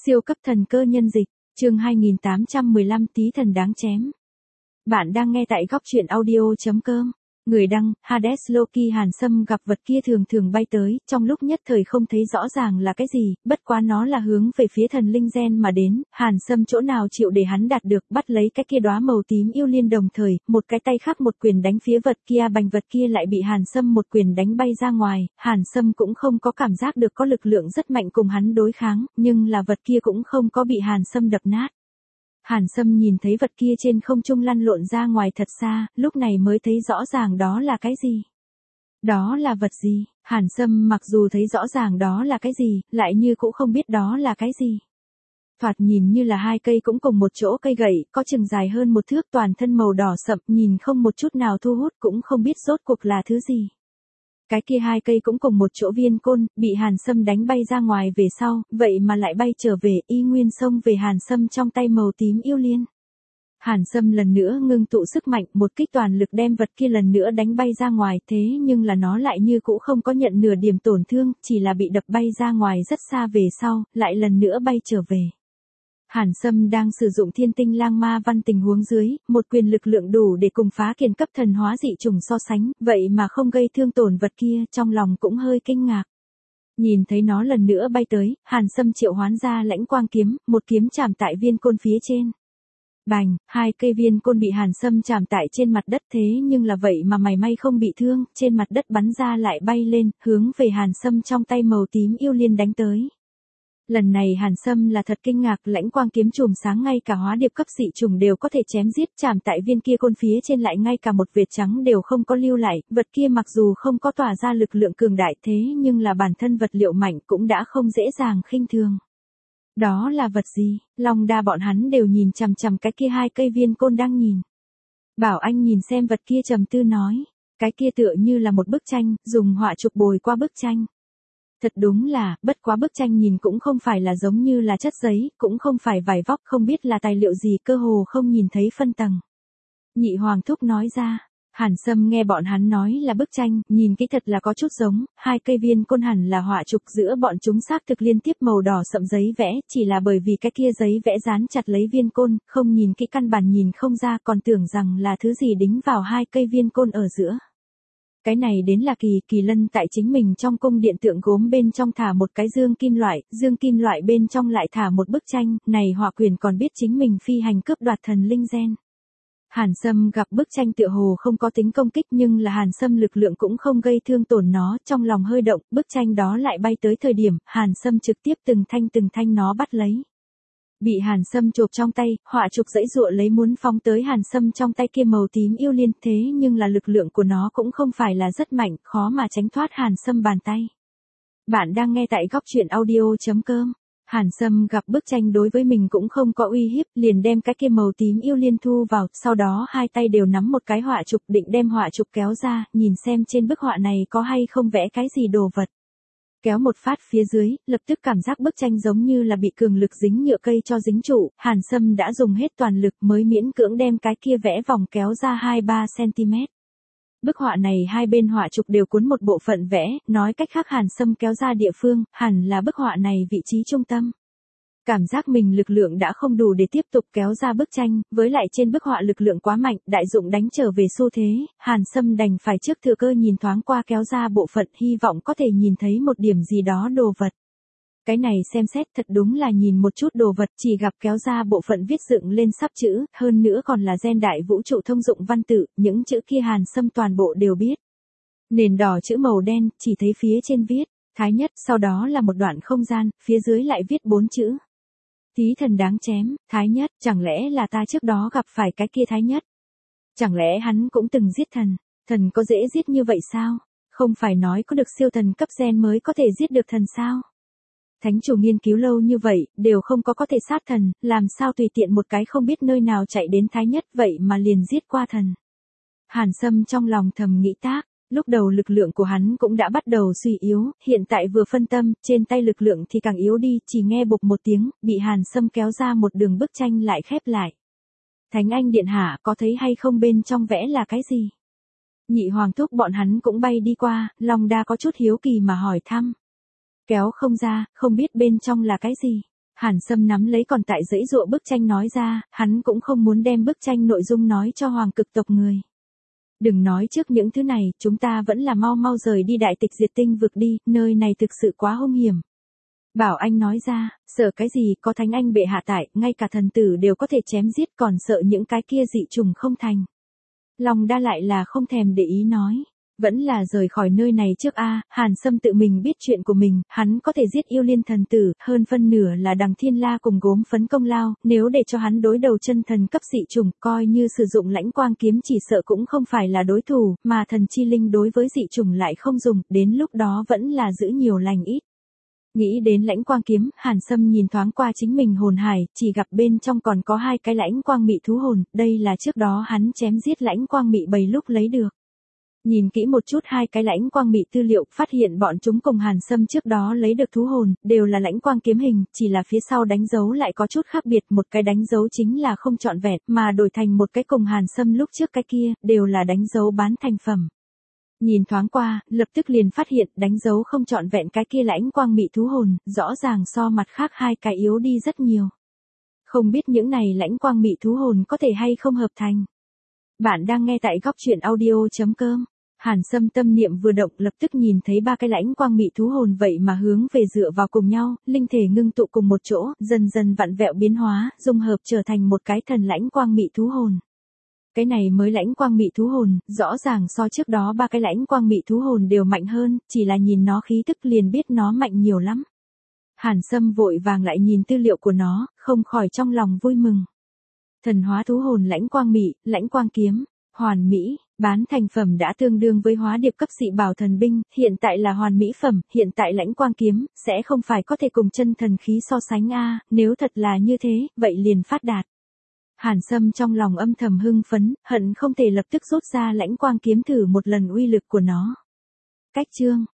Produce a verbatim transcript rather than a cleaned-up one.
Siêu cấp thần cơ nhân dịch, chương hai nghìn tám trăm mười lăm tí thần đáng chém. Bạn đang nghe tại góc truyện audio.com. Người đăng, Hades Loki Hàn Sâm gặp vật kia thường thường bay tới, trong lúc nhất thời không thấy rõ ràng là cái gì, bất quá nó là hướng về phía thần linh gen mà đến, Hàn Sâm chỗ nào chịu để hắn đạt được, bắt lấy cái kia đóa màu tím yêu liên đồng thời, một cái tay khác một quyền đánh phía vật kia, bành vật kia lại bị Hàn Sâm một quyền đánh bay ra ngoài, Hàn Sâm cũng không có cảm giác được có lực lượng rất mạnh cùng hắn đối kháng, nhưng là vật kia cũng không có bị Hàn Sâm đập nát. Hàn Sâm nhìn thấy vật kia trên không trung lăn lộn ra ngoài thật xa, lúc này mới thấy rõ ràng đó là cái gì. Đó là vật gì? Hàn Sâm mặc dù thấy rõ ràng đó là cái gì, lại như cũng không biết đó là cái gì. Thoạt nhìn như là hai cây cũng cùng một chỗ cây gậy, có chừng dài hơn một thước, toàn thân màu đỏ sậm, nhìn không một chút nào thu hút, cũng không biết rốt cuộc là thứ gì. Cái kia hai cây cũng cùng một chỗ viên côn, bị Hàn Sâm đánh bay ra ngoài về sau, vậy mà lại bay trở về, y nguyên xông về Hàn Sâm trong tay màu tím yêu liên. Hàn Sâm lần nữa ngưng tụ sức mạnh, một kích toàn lực đem vật kia lần nữa đánh bay ra ngoài, thế nhưng là nó lại như cũ không có nhận nửa điểm tổn thương, chỉ là bị đập bay ra ngoài rất xa về sau, lại lần nữa bay trở về. Hàn Sâm đang sử dụng thiên tinh lang ma văn tình huống dưới, một quyền lực lượng đủ để cùng phá kiền cấp thần hóa dị trùng so sánh, vậy mà không gây thương tổn vật kia, trong lòng cũng hơi kinh ngạc. Nhìn thấy nó lần nữa bay tới, Hàn Sâm triệu hoán ra lãnh quang kiếm, một kiếm chạm tại viên côn phía trên. Bành, hai cây viên côn bị Hàn Sâm chạm tại trên mặt đất, thế nhưng là vậy mà mảy may không bị thương, trên mặt đất bắn ra lại bay lên, hướng về Hàn Sâm trong tay màu tím yêu liên đánh tới. Lần này Hàn Sâm là thật kinh ngạc, lãnh quang kiếm chùm sáng ngay cả hóa điệp cấp dị trùng đều có thể chém giết, chạm tại viên kia côn phía trên lại ngay cả một vệt trắng đều không có lưu lại, vật kia mặc dù không có tỏa ra lực lượng cường đại thế nhưng là bản thân vật liệu mạnh cũng đã không dễ dàng khinh thường. Đó là vật gì? Long đa bọn hắn đều nhìn chằm chằm cái kia hai cây viên côn đang nhìn. Bảo Anh nhìn xem vật kia trầm tư nói, cái kia tựa như là một bức tranh, dùng họa trục bồi qua bức tranh. Thật đúng là, bất quá bức tranh nhìn cũng không phải là giống như là chất giấy, cũng không phải vải vóc, không biết là tài liệu gì, cơ hồ không nhìn thấy phân tầng. Nhị Hoàng Thúc nói ra, Hàn Sâm nghe bọn hắn nói là bức tranh, nhìn kỹ thật là có chút giống, hai cây viên côn hẳn là họa trục, giữa bọn chúng xác thực liên tiếp màu đỏ sậm giấy vẽ, chỉ là bởi vì cái kia giấy vẽ dán chặt lấy viên côn, không nhìn kỹ căn bản nhìn không ra, còn tưởng rằng là thứ gì đính vào hai cây viên côn ở giữa. Cái này đến là kỳ, Kỳ Lân tại chính mình trong cung điện tượng gốm bên trong thả một cái dương kim loại, dương kim loại bên trong lại thả một bức tranh, này Họa Quyền còn biết chính mình phi hành cướp đoạt thần linh gen. Hàn Sâm gặp bức tranh tựa hồ không có tính công kích nhưng là Hàn Sâm lực lượng cũng không gây thương tổn nó, trong lòng hơi động, bức tranh đó lại bay tới thời điểm, Hàn Sâm trực tiếp từng thanh từng thanh nó bắt lấy. Bị Hàn Sâm chộp trong tay, họa trục dãy dụa lấy muốn phóng tới Hàn Sâm trong tay kia màu tím yêu liên, thế nhưng là lực lượng của nó cũng không phải là rất mạnh, khó mà tránh thoát Hàn Sâm bàn tay. Bạn đang nghe tại góc truyện audio.com. Hàn Sâm gặp bức tranh đối với mình cũng không có uy hiếp, liền đem cái kia màu tím yêu liên thu vào, sau đó hai tay đều nắm một cái họa trục, định đem họa trục kéo ra, nhìn xem trên bức họa này có hay không vẽ cái gì đồ vật. Kéo một phát phía dưới, lập tức cảm giác bức tranh giống như là bị cường lực dính nhựa cây cho dính trụ, Hàn Sâm đã dùng hết toàn lực mới miễn cưỡng đem cái kia vẽ vòng kéo ra hai ba xăng-ti-mét. Bức họa này hai bên họa trục đều cuốn một bộ phận vẽ, nói cách khác Hàn Sâm kéo ra địa phương, hẳn là bức họa này vị trí trung tâm. Cảm giác mình lực lượng đã không đủ để tiếp tục kéo ra bức tranh, với lại trên bức họa lực lượng quá mạnh, đại dụng đánh trở về xu thế, Hàn Sâm đành phải trước thừa cơ nhìn thoáng qua kéo ra bộ phận, hy vọng có thể nhìn thấy một điểm gì đó đồ vật. Cái này xem xét thật đúng là nhìn một chút đồ vật, chỉ gặp kéo ra bộ phận viết dựng lên sắp chữ, hơn nữa còn là gen đại vũ trụ thông dụng văn tự, những chữ kia Hàn Sâm toàn bộ đều biết. Nền đỏ chữ màu đen, chỉ thấy phía trên viết, Thái Nhất, sau đó là một đoạn không gian, phía dưới lại viết bốn chữ. Tí thần đáng chém, Thái Nhất, chẳng lẽ là ta trước đó gặp phải cái kia Thái Nhất? Chẳng lẽ hắn cũng từng giết thần, thần có dễ giết như vậy sao? Không phải nói có được siêu thần cấp gen mới có thể giết được thần sao? Thánh chủ nghiên cứu lâu như vậy, đều không có có thể sát thần, làm sao tùy tiện một cái không biết nơi nào chạy đến Thái Nhất vậy mà liền giết qua thần. Hàn Sâm trong lòng thầm nghĩ tác, lúc đầu lực lượng của hắn cũng đã bắt đầu suy yếu, hiện tại vừa phân tâm, trên tay lực lượng thì càng yếu đi, chỉ nghe bục một tiếng, bị Hàn Sâm kéo ra một đường bức tranh lại khép lại. Thánh Anh Điện Hạ có thấy hay không bên trong vẽ là cái gì? Nhị Hoàng Thúc bọn hắn cũng bay đi qua, Long Đa có chút hiếu kỳ mà hỏi thăm. Kéo không ra, không biết bên trong là cái gì. Hàn Sâm nắm lấy còn tại giãy giụa bức tranh nói ra, hắn cũng không muốn đem bức tranh nội dung nói cho hoàng cực tộc người. Đừng nói trước những thứ này, chúng ta vẫn là mau mau rời đi đại tịch diệt tinh vực đi, nơi này thực sự quá hung hiểm. Bảo Anh nói ra, sợ cái gì, có thánh anh bệ hạ tại, ngay cả thần tử đều có thể chém giết, còn sợ những cái kia dị trùng không thành. Long Đa lại là không thèm để ý nói. Vẫn là rời khỏi nơi này trước a. Hàn Sâm tự mình biết chuyện của mình, hắn có thể giết yêu liên thần tử, hơn phân nửa là đằng Thiên La cùng gốm phấn công lao, nếu để cho hắn đối đầu chân thần cấp dị trùng, coi như sử dụng lãnh quang kiếm chỉ sợ cũng không phải là đối thủ, mà thần chi linh đối với dị trùng lại không dùng, đến lúc đó vẫn là giữ nhiều lành ít. Nghĩ đến lãnh quang kiếm, Hàn Sâm nhìn thoáng qua chính mình hồn hải, chỉ gặp bên trong còn có hai cái lãnh quang mị thú hồn, đây là trước đó hắn chém giết lãnh quang mị bầy lúc lấy được. Nhìn kỹ một chút hai cái lãnh quang mị tư liệu, phát hiện bọn chúng cùng Hàn Sâm trước đó lấy được thú hồn, đều là lãnh quang kiếm hình, chỉ là phía sau đánh dấu lại có chút khác biệt, một cái đánh dấu chính là không trọn vẹn, mà đổi thành một cái cùng Hàn Sâm lúc trước cái kia, đều là đánh dấu bán thành phẩm. Nhìn thoáng qua, lập tức liền phát hiện đánh dấu không trọn vẹn cái kia lãnh quang mị thú hồn, rõ ràng so mặt khác hai cái yếu đi rất nhiều. Không biết những này lãnh quang mị thú hồn có thể hay không hợp thành. Bạn đang nghe tại góc truyện audio chấm com. Hàn Sâm tâm niệm vừa động lập tức nhìn thấy ba cái lãnh quang mị thú hồn vậy mà hướng về dựa vào cùng nhau, linh thể ngưng tụ cùng một chỗ, dần dần vặn vẹo biến hóa, dung hợp trở thành một cái thần lãnh quang mị thú hồn. Cái này mới lãnh quang mị thú hồn, rõ ràng so trước đó ba cái lãnh quang mị thú hồn đều mạnh hơn, chỉ là nhìn nó khí tức liền biết nó mạnh nhiều lắm. Hàn Sâm vội vàng lại nhìn tư liệu của nó, không khỏi trong lòng vui mừng. Thần hóa thú hồn lãnh quang mị, lãnh quang kiếm, hoàn mỹ, bán thành phẩm đã tương đương với hóa điệp cấp dị bảo thần binh, hiện tại là hoàn mỹ phẩm, hiện tại lãnh quang kiếm, sẽ không phải có thể cùng chân thần khí so sánh a, nếu thật là như thế, vậy liền phát đạt. Hàn Sâm trong lòng âm thầm hưng phấn, hận không thể lập tức rút ra lãnh quang kiếm thử một lần uy lực của nó. Cách chương